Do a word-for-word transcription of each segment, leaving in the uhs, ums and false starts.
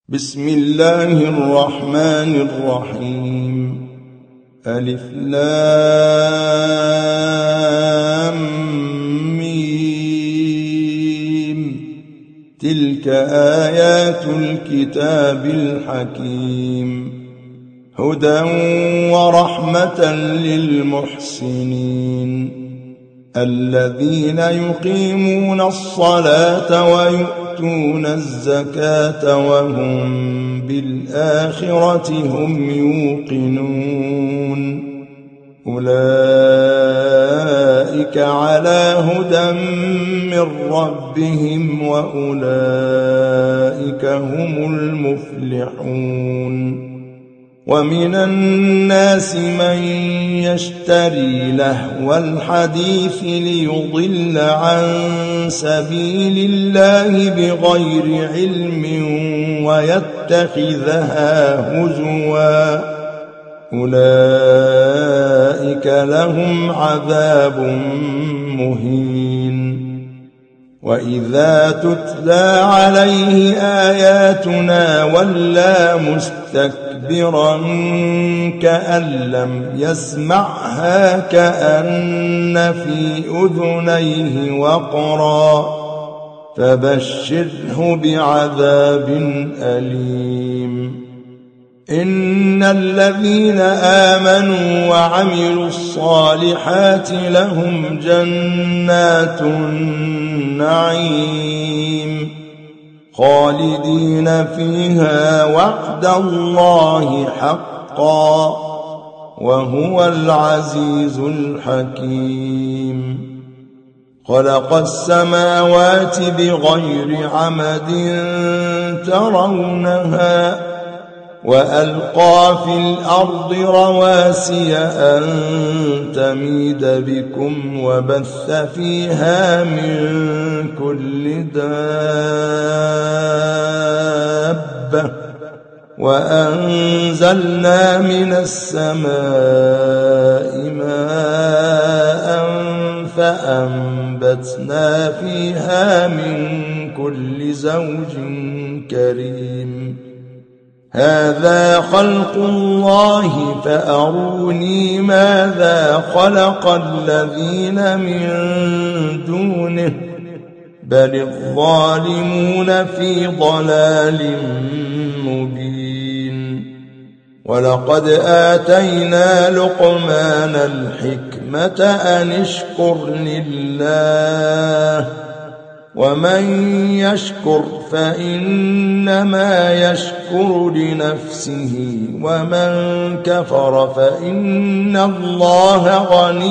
بسم الله الرحمن الرحيم. ألف لام ميم. تلك آيات الكتاب الحكيم، هدى ورحمة للمحسنين الذين يقيمون الصلاة ويؤتون الزكاة وهم بالآخرة هم يوقنون. أولئك على هدى من ربهم وأولئك هم المفلحون. ومن الناس من يشتري لهو الحديث ليضل عن سبيل الله بغير علم ويتخذها هزوا، أولئك لهم عذاب مهين. وإذا تتلى عليه آياتنا ولى مستكبرا كأن لم يسمعها كأن في أذنيه وقرا، فبشره بعذاب أليم. إن الذين آمنوا وعملوا الصالحات لهم جنات النعيم خالدين فيها وعد الله حقا، وهو العزيز الحكيم. خلق السماوات بغير عمد ترونها وألقى في الأرض رواسي أن تميد بكم وبث فيها من كل دابة، وأنزلنا من السماء ماء فأنبتنا فيها من كل زوج كريم. هذا خلق الله فأروني ماذا خلق الذين من دونه، بل الظالمون في ضلال مبين. ولقد آتينا لقمان الحكمة أن اشكر لله، ومن يشكر فإنما يشكر لنفسه، ومن كفر فإن الله غني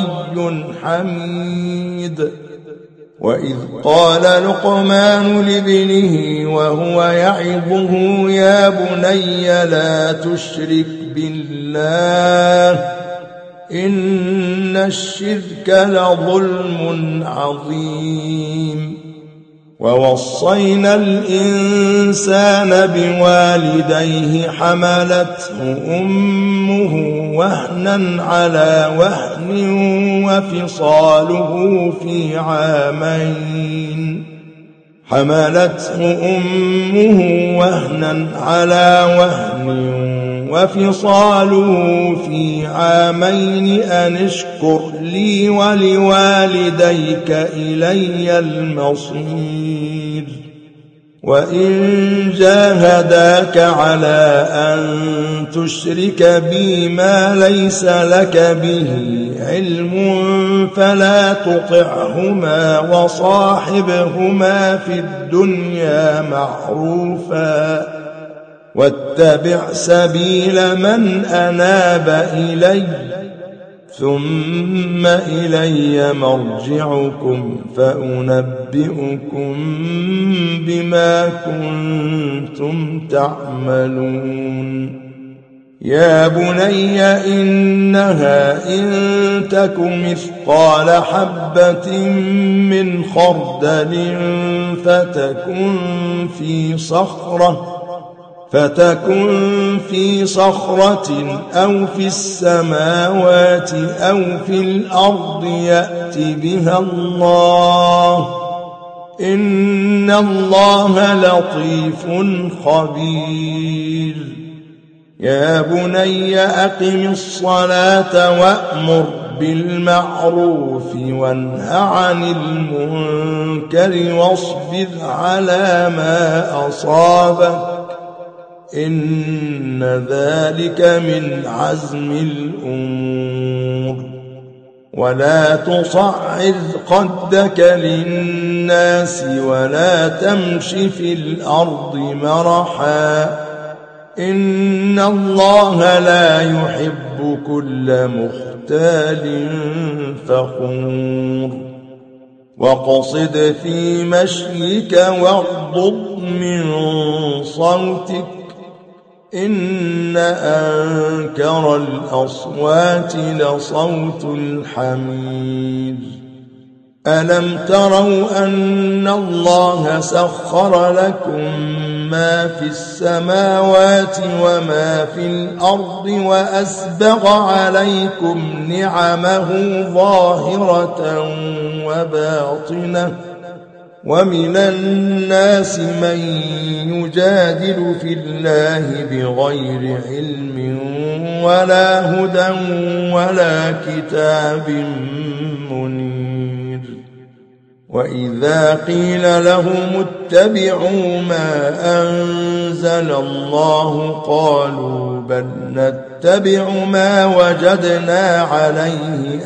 حميد. وإذ قال لقمان لابنه وهو يعظه يا بني لا تشرك بالله إن الشرك لظلم عظيم. ووصينا الإنسان بوالديه حملته أمه وهنا على وهن وفصاله في عامين حملته أمه وهنا على وهن وفصاله في عامين أن اشكر لي ولوالديك إلي المصير. وإن جاهداك على أن تشرك بي ما ليس لك به علم فلا تطعهما وصاحبهما في الدنيا معروفا، واتبع سبيل من أناب إلي ثم إلي مرجعكم فأنبئكم بما كنتم تعملون. يا بني إنها إن تك مثقال حبة من خردل فتكن في صخرة فتكن في صخرة أو في السماوات أو في الأرض يأت بها الله إن الله لطيف خبير يا بني أقم الصلاة وأمر بالمعروف وانه عن المنكر واصبر على ما أصابك إن ذلك من عزم الأمور ولا تصعر خدك للناس ولا تمش في الأرض مرحا إن الله لا يحب كل مختال فخور واقصد في مشيك واغضض من صوتك إن أنكر الأصوات لصوت الحمير ألم تروا أن الله سخر لكم ما في السماوات وما في الأرض وأسبغ عليكم نعمه ظاهرة وباطنة ومن الناس من يجادل في الله بغير علم ولا هدى ولا كتاب منير وإذا قيل لهم اتبعوا ما أنزل الله قالوا بل نتبع ما وجدنا عليه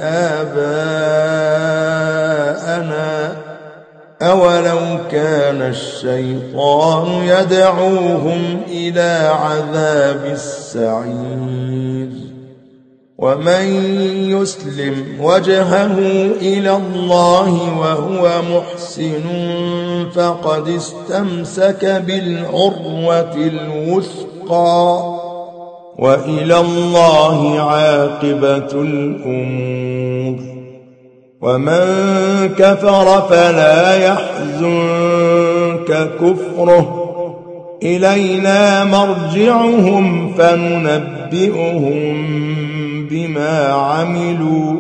آباءنا أولو كان الشيطان يدعوهم إلى عذاب السعير ومن يسلم وجهه إلى الله وهو محسن فقد استمسك بالعروة الوثقى وإلى الله عاقبة الأمور ومن كفر فلا يحزنك كفره إلينا مرجعهم فننبئهم بما عملوا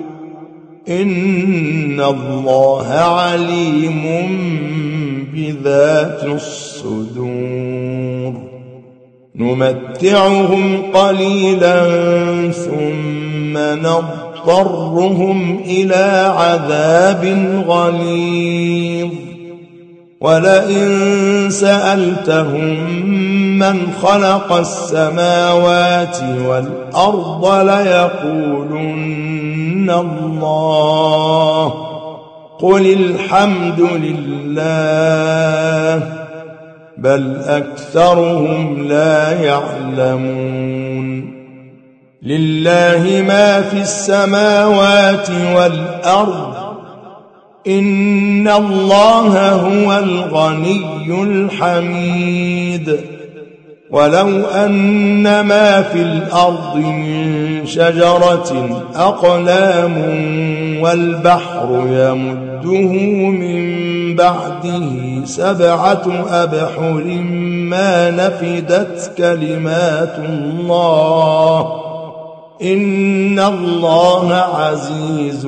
إن الله عليم بذات الصدور نمتعهم قليلا ثم نضطرهم إلى عذاب غليظ ولئن سألتهم من خلق السماوات والأرض ليقولن الله قل الحمد لله بل أكثرهم لا يعلمون لله ما في السماوات والأرض إن الله هو الغني الحميد ولو أن ما في الأرض من شجرة أقلام والبحر يمده من بعده سبعة أبحر ما نفدت كلمات الله إن الله عزيز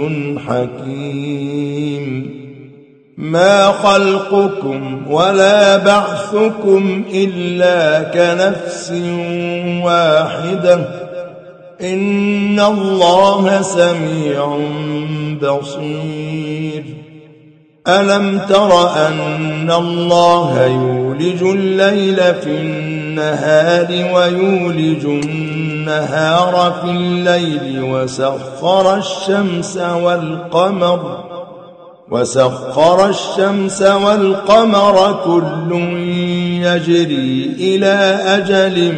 حكيم ما خلقكم ولا بعثكم إلا كنفس واحدة إن الله سميع بصير ألم تر أن الله يولج الليل في النهار ويولج النهار في الليل وسخر الشمس والقمر وسخر الشمس والقمر كل يجري إلى أجل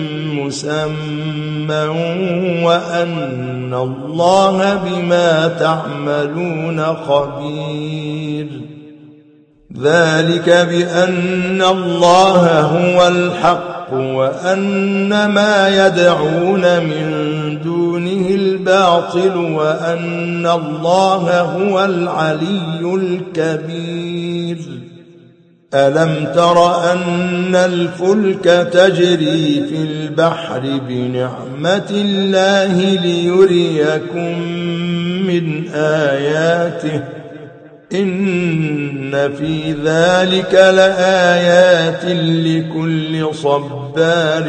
مسمى وأن الله بما تعملون خبير ذلك بأن الله هو الحق وأن ما يدعون من دونه الباطل وأن الله هو العلي الكبير ألم تر أن الفلك تجري في البحر بنعمة الله ليريكم من آياته إن في ذلك لآيات لكل صبار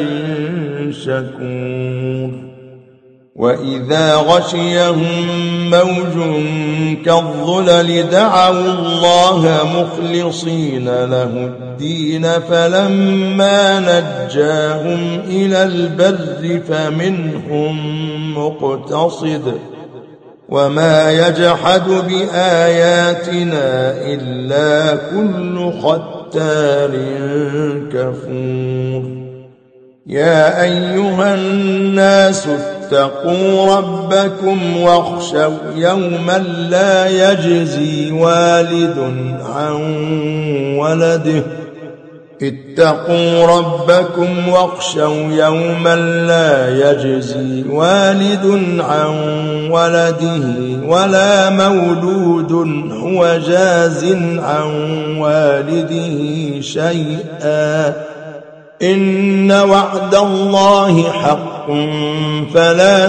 شكور وإذا غشيهم موج كالظلل دعوا الله مخلصين له الدين فلما نجاهم إلى البر فمنهم مقتصد وما يجحد بآياتنا إلا كل ختار كفور يا أيها الناس اتقوا ربكم واخشوا يوما لا يجزي والد عن ولده اتقوا ربكم واخشوا يوما لا يجزي والد عن ولده ولا مولود هو جاز عن والده شيئا إن وعد الله حق فلا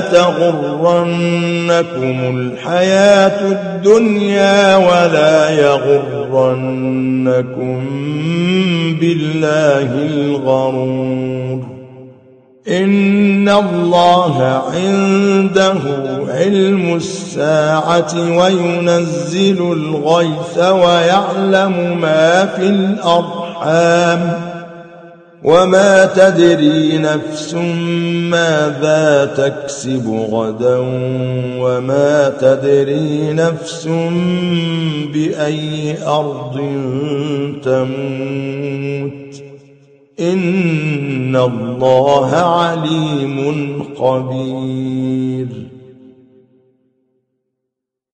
تغرنكم الحياة الدنيا ولا يغرنكم بالله الغرور إن الله عنده علم الساعة وينزل الغيث ويعلم ما في الأرحام وما تدري نفس ماذا تكسب غدا وما تدري نفس بأي أرض تموت إن الله عليم خبير